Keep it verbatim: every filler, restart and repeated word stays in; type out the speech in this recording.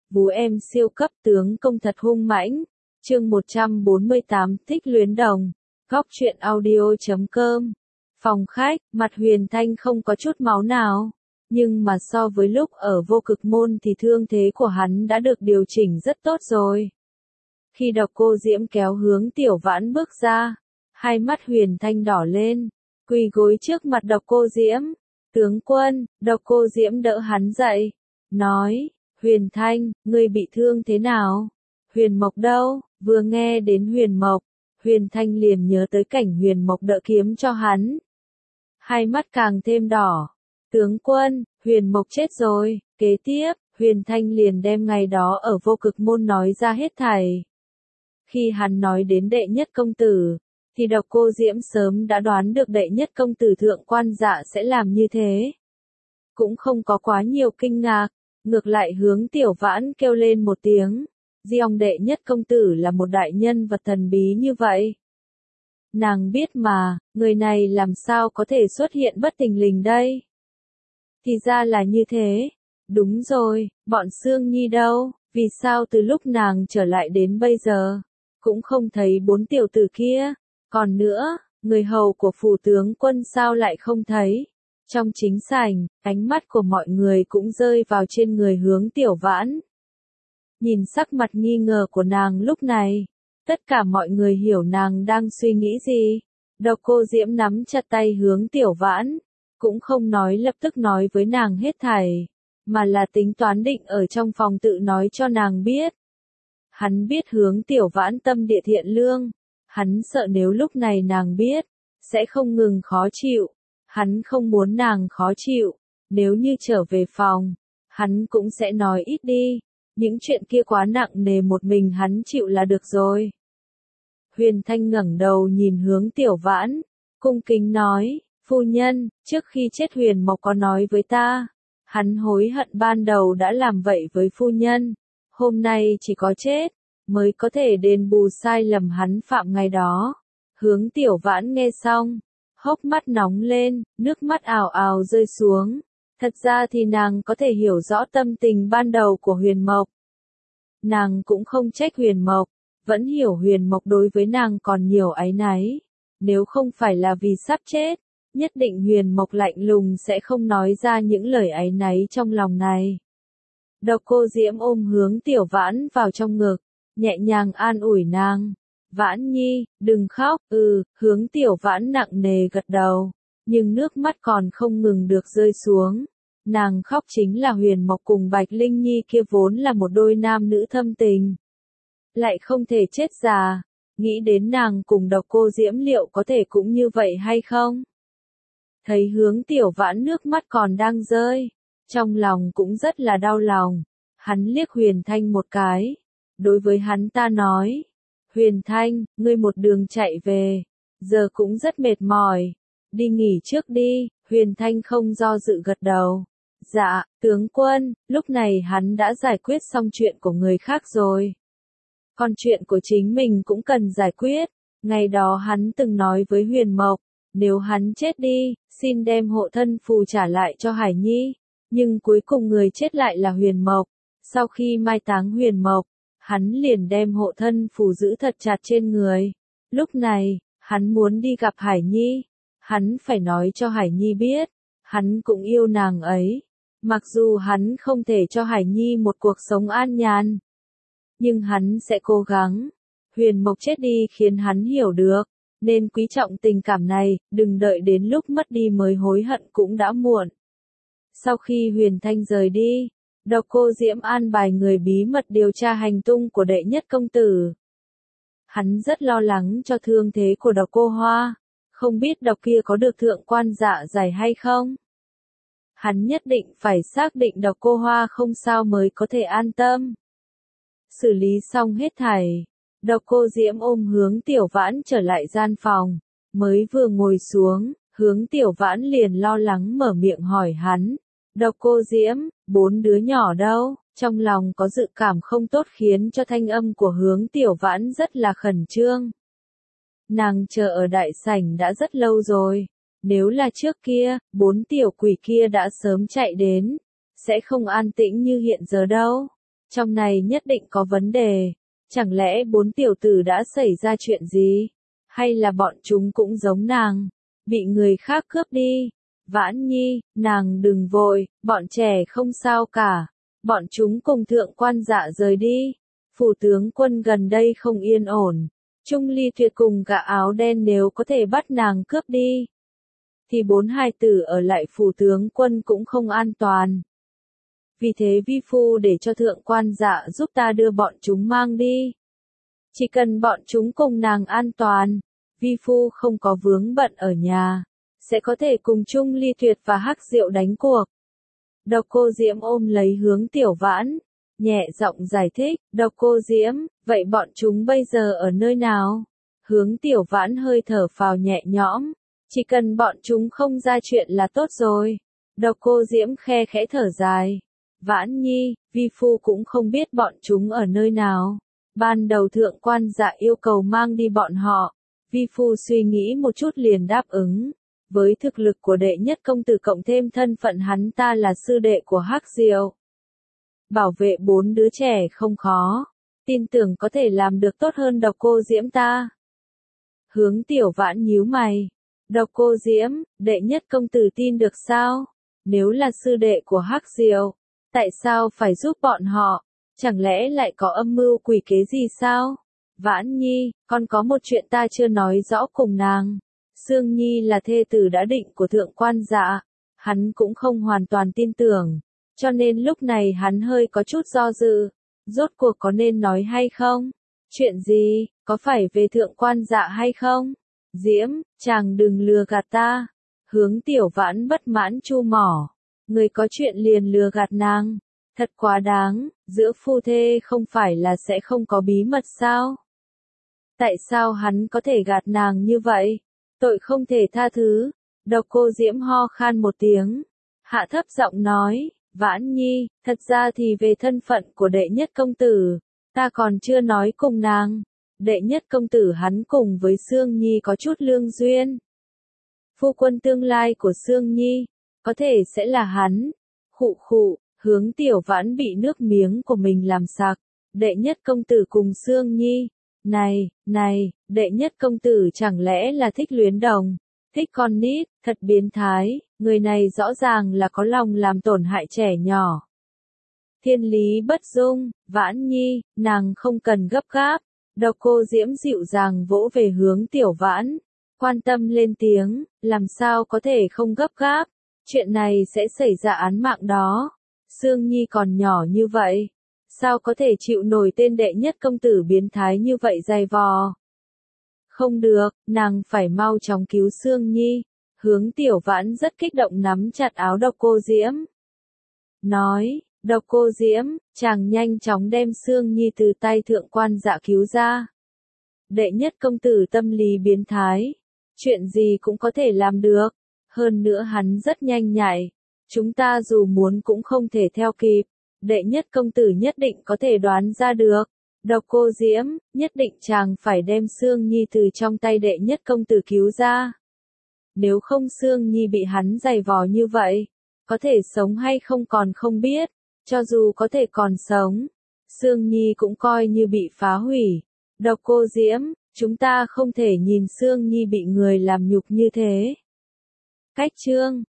Vú em siêu cấp tướng công thật hung mãnh. Chương một trăm bốn mươi tám, thích luyến đồng. Góc truyện audio chấm com. Phòng khách, mặt Huyền Thanh không có chút máu nào. Nhưng mà so với lúc ở vô cực môn thì thương thế của hắn đã được điều chỉnh rất tốt rồi. Khi Độc Cô Diễm kéo hướng Tiểu Vãn bước ra, hai mắt Huyền Thanh đỏ lên, quỳ gối trước mặt Độc Cô Diễm. Tướng quân, Độc Cô Diễm đỡ hắn dậy, nói, Huyền Thanh, ngươi bị thương thế nào? Huyền Mộc đâu? Vừa nghe đến Huyền Mộc, Huyền Thanh liền nhớ tới cảnh Huyền Mộc đỡ kiếm cho hắn. Hai mắt càng thêm đỏ. Tướng quân, Huyền Mộc chết rồi. Kế tiếp, Huyền Thanh liền đem ngày đó ở vô cực môn nói ra hết thảy. Khi hắn nói đến đệ nhất công tử, thì Độc Cô Diễm sớm đã đoán được đệ nhất công tử Thượng Quan Dạ sẽ làm như thế. Cũng không có quá nhiều kinh ngạc, ngược lại hướng Tiểu Vãn kêu lên một tiếng. Diong đệ nhất công tử là một đại nhân vật thần bí như vậy. Nàng biết mà, người này làm sao có thể xuất hiện bất thình lình đây? Thì ra là như thế. Đúng rồi, bọn Sương Nhi đâu, vì sao từ lúc nàng trở lại đến bây giờ, cũng không thấy bốn tiểu tử kia. Còn nữa, người hầu của phủ tướng quân sao lại không thấy? Trong chính sảnh, ánh mắt của mọi người cũng rơi vào trên người hướng Tiểu Vãn. Nhìn sắc mặt nghi ngờ của nàng lúc này, tất cả mọi người hiểu nàng đang suy nghĩ gì. Độc Cô Diễm nắm chặt tay hướng Tiểu Vãn, cũng không nói lập tức nói với nàng hết thảy, mà là tính toán định ở trong phòng tự nói cho nàng biết. Hắn biết hướng Tiểu Vãn tâm địa thiện lương, hắn sợ nếu lúc này nàng biết, sẽ không ngừng khó chịu, hắn không muốn nàng khó chịu, nếu như trở về phòng, hắn cũng sẽ nói ít đi. Những chuyện kia quá nặng nề một mình hắn chịu là được rồi. Huyền Thanh ngẩng đầu nhìn hướng Tiểu Vãn, cung kính nói, phu nhân, trước khi chết Huyền Mộc có nói với ta, hắn hối hận ban đầu đã làm vậy với phu nhân, hôm nay chỉ có chết, mới có thể đền bù sai lầm hắn phạm ngày đó. Hướng Tiểu Vãn nghe xong, hốc mắt nóng lên, nước mắt ào ào rơi xuống. Thật ra thì nàng có thể hiểu rõ tâm tình ban đầu của Huyền Mộc. Nàng cũng không trách Huyền Mộc, vẫn hiểu Huyền Mộc đối với nàng còn nhiều áy náy. Nếu không phải là vì sắp chết, nhất định Huyền Mộc lạnh lùng sẽ không nói ra những lời áy náy trong lòng này. Độc Cô Diễm ôm hướng Tiểu Vãn vào trong ngực, nhẹ nhàng an ủi nàng. Vãn Nhi, đừng khóc, ừ, hướng Tiểu Vãn nặng nề gật đầu. Nhưng nước mắt còn không ngừng được rơi xuống. Nàng khóc chính là Huyền Mộc cùng Bạch Linh Nhi kia vốn là một đôi nam nữ thâm tình. Lại không thể chết già, nghĩ đến nàng cùng Độc Cô Diễm liệu có thể cũng như vậy hay không? Thấy hướng Tiểu Vãn nước mắt còn đang rơi, trong lòng cũng rất là đau lòng. Hắn liếc Huyền Thanh một cái, đối với hắn ta nói, Huyền Thanh, ngươi một đường chạy về, giờ cũng rất mệt mỏi. Đi nghỉ trước đi. Huyền Thanh không do dự gật đầu. Dạ, tướng quân, lúc này hắn đã giải quyết xong chuyện của người khác rồi. Còn chuyện của chính mình cũng cần giải quyết. Ngày đó hắn từng nói với Huyền Mộc, nếu hắn chết đi, xin đem hộ thân phù trả lại cho Hải Nhi. Nhưng cuối cùng người chết lại là Huyền Mộc. Sau khi mai táng Huyền Mộc, hắn liền đem hộ thân phù giữ thật chặt trên người. Lúc này, hắn muốn đi gặp Hải Nhi. Hắn phải nói cho Hải Nhi biết, hắn cũng yêu nàng ấy. Mặc dù hắn không thể cho Hải Nhi một cuộc sống an nhàn, nhưng hắn sẽ cố gắng. Huyền Mộc chết đi khiến hắn hiểu được, nên quý trọng tình cảm này, đừng đợi đến lúc mất đi mới hối hận cũng đã muộn. Sau khi Huyền Thanh rời đi, Độc Cô Diễm an bài người bí mật điều tra hành tung của đệ nhất công tử. Hắn rất lo lắng cho thương thế của Độc Cô Hoa. Không biết độc kia có được Thượng Quan Dạ giải hay không? Hắn nhất định phải xác định Độc Cô Hoa không sao mới có thể an tâm. Xử lý xong hết thảy, Độc Cô Diễm ôm hướng Tiểu Vãn trở lại gian phòng, mới vừa ngồi xuống, hướng Tiểu Vãn liền lo lắng mở miệng hỏi hắn. Độc Cô Diễm, bốn đứa nhỏ đâu? Trong lòng có dự cảm không tốt khiến cho thanh âm của hướng Tiểu Vãn rất là khẩn trương. Nàng chờ ở đại sảnh đã rất lâu rồi, nếu là trước kia, bốn tiểu quỷ kia đã sớm chạy đến, sẽ không an tĩnh như hiện giờ đâu. Trong này nhất định có vấn đề. Chẳng lẽ bốn tiểu tử đã xảy ra chuyện gì? Hay là bọn chúng cũng giống nàng, bị người khác cướp đi? Vãn Nhi, nàng đừng vội, bọn trẻ không sao cả. Bọn chúng cùng thượng quan dạ rời đi. Phủ tướng quân gần đây không yên ổn. Trung Ly Tuyệt cùng gã áo đen nếu có thể bắt nàng cướp đi, thì bốn hài tử ở lại phủ tướng quân cũng không an toàn. Vì thế vi phu để cho thượng quan dạ giúp ta đưa bọn chúng mang đi. Chỉ cần bọn chúng cùng nàng an toàn, vi phu không có vướng bận ở nhà, sẽ có thể cùng Trung Ly Tuyệt và Hắc Diệu đánh cuộc. Độc Cô Diễm ôm lấy Hướng Tiểu Vãn, nhẹ giọng giải thích. Độc Cô Diễm, vậy bọn chúng bây giờ ở nơi nào? Hướng Tiểu Vãn hơi thở phào nhẹ nhõm, chỉ cần bọn chúng không ra chuyện là tốt rồi. Độc Cô Diễm khe khẽ thở dài. Vãn Nhi, vi phu cũng không biết bọn chúng ở nơi nào. Ban đầu thượng quan dạ yêu cầu mang đi bọn họ, vi phu suy nghĩ một chút liền đáp ứng. Với thực lực của đệ nhất công tử cộng thêm thân phận hắn ta là sư đệ của Hắc Diệu, bảo vệ bốn đứa trẻ không khó, tin tưởng có thể làm được tốt hơn Độc Cô Diễm ta. Hướng Tiểu Vãn nhíu mày. Độc Cô Diễm, đệ nhất công tử tin được sao? Nếu là sư đệ của Hắc Diệu, tại sao phải giúp bọn họ? Chẳng lẽ lại có âm mưu quỷ kế gì sao? Vãn Nhi, con có một chuyện ta chưa nói rõ cùng nàng. Sương Nhi là thê tử đã định của thượng quan dạ, hắn cũng không hoàn toàn tin tưởng, cho nên lúc này hắn hơi có chút do dự, rốt cuộc có nên nói hay không? Chuyện gì, có phải về thượng quan dạ hay không? Diễm, chàng đừng lừa gạt ta. Hướng Tiểu Vãn bất mãn chu mỏ, người có chuyện liền lừa gạt nàng, thật quá đáng, giữa phu thê không phải là sẽ không có bí mật sao? Tại sao hắn có thể gạt nàng như vậy? Tội không thể tha thứ. Độc Cô Diễm ho khan một tiếng, hạ thấp giọng nói. Vãn Nhi, thật ra thì về thân phận của đệ nhất công tử, ta còn chưa nói cùng nàng. Đệ nhất công tử hắn cùng với Sương Nhi có chút lương duyên. Phu quân tương lai của Sương Nhi, có thể sẽ là hắn. Khụ khụ, Hướng Tiểu Vãn bị nước miếng của mình làm sặc. Đệ nhất công tử cùng Sương Nhi. Này, này, đệ nhất công tử chẳng lẽ là thích luyến đồng, thích con nít, thật biến thái, người này rõ ràng là có lòng làm tổn hại trẻ nhỏ. Thiên lý bất dung, Vãn Nhi, nàng không cần gấp gáp. Độc Cô Diễm dịu dàng vỗ về Hướng Tiểu Vãn, quan tâm lên tiếng, làm sao có thể không gấp gáp, chuyện này sẽ xảy ra án mạng đó. Sương Nhi còn nhỏ như vậy, sao có thể chịu nổi tên đệ nhất công tử biến thái như vậy dày vò? Không được, nàng phải mau chóng cứu Sương Nhi. Hướng Tiểu Vãn rất kích động nắm chặt áo Độc Cô Diễm. Nói, Độc Cô Diễm, chàng nhanh chóng đem Sương Nhi từ tay thượng quan dạ cứu ra. Đệ nhất công tử tâm lý biến thái, chuyện gì cũng có thể làm được, hơn nữa hắn rất nhanh nhạy, chúng ta dù muốn cũng không thể theo kịp. Đệ nhất công tử nhất định có thể đoán ra được. Độc Cô Diễm, nhất định chàng phải đem Sương Nhi từ trong tay đệ nhất công tử cứu ra. Nếu không Sương Nhi bị hắn giày vò như vậy, có thể sống hay không còn không biết, cho dù có thể còn sống, Sương Nhi cũng coi như bị phá hủy. Độc Cô Diễm, chúng ta không thể nhìn Sương Nhi bị người làm nhục như thế. Cách chương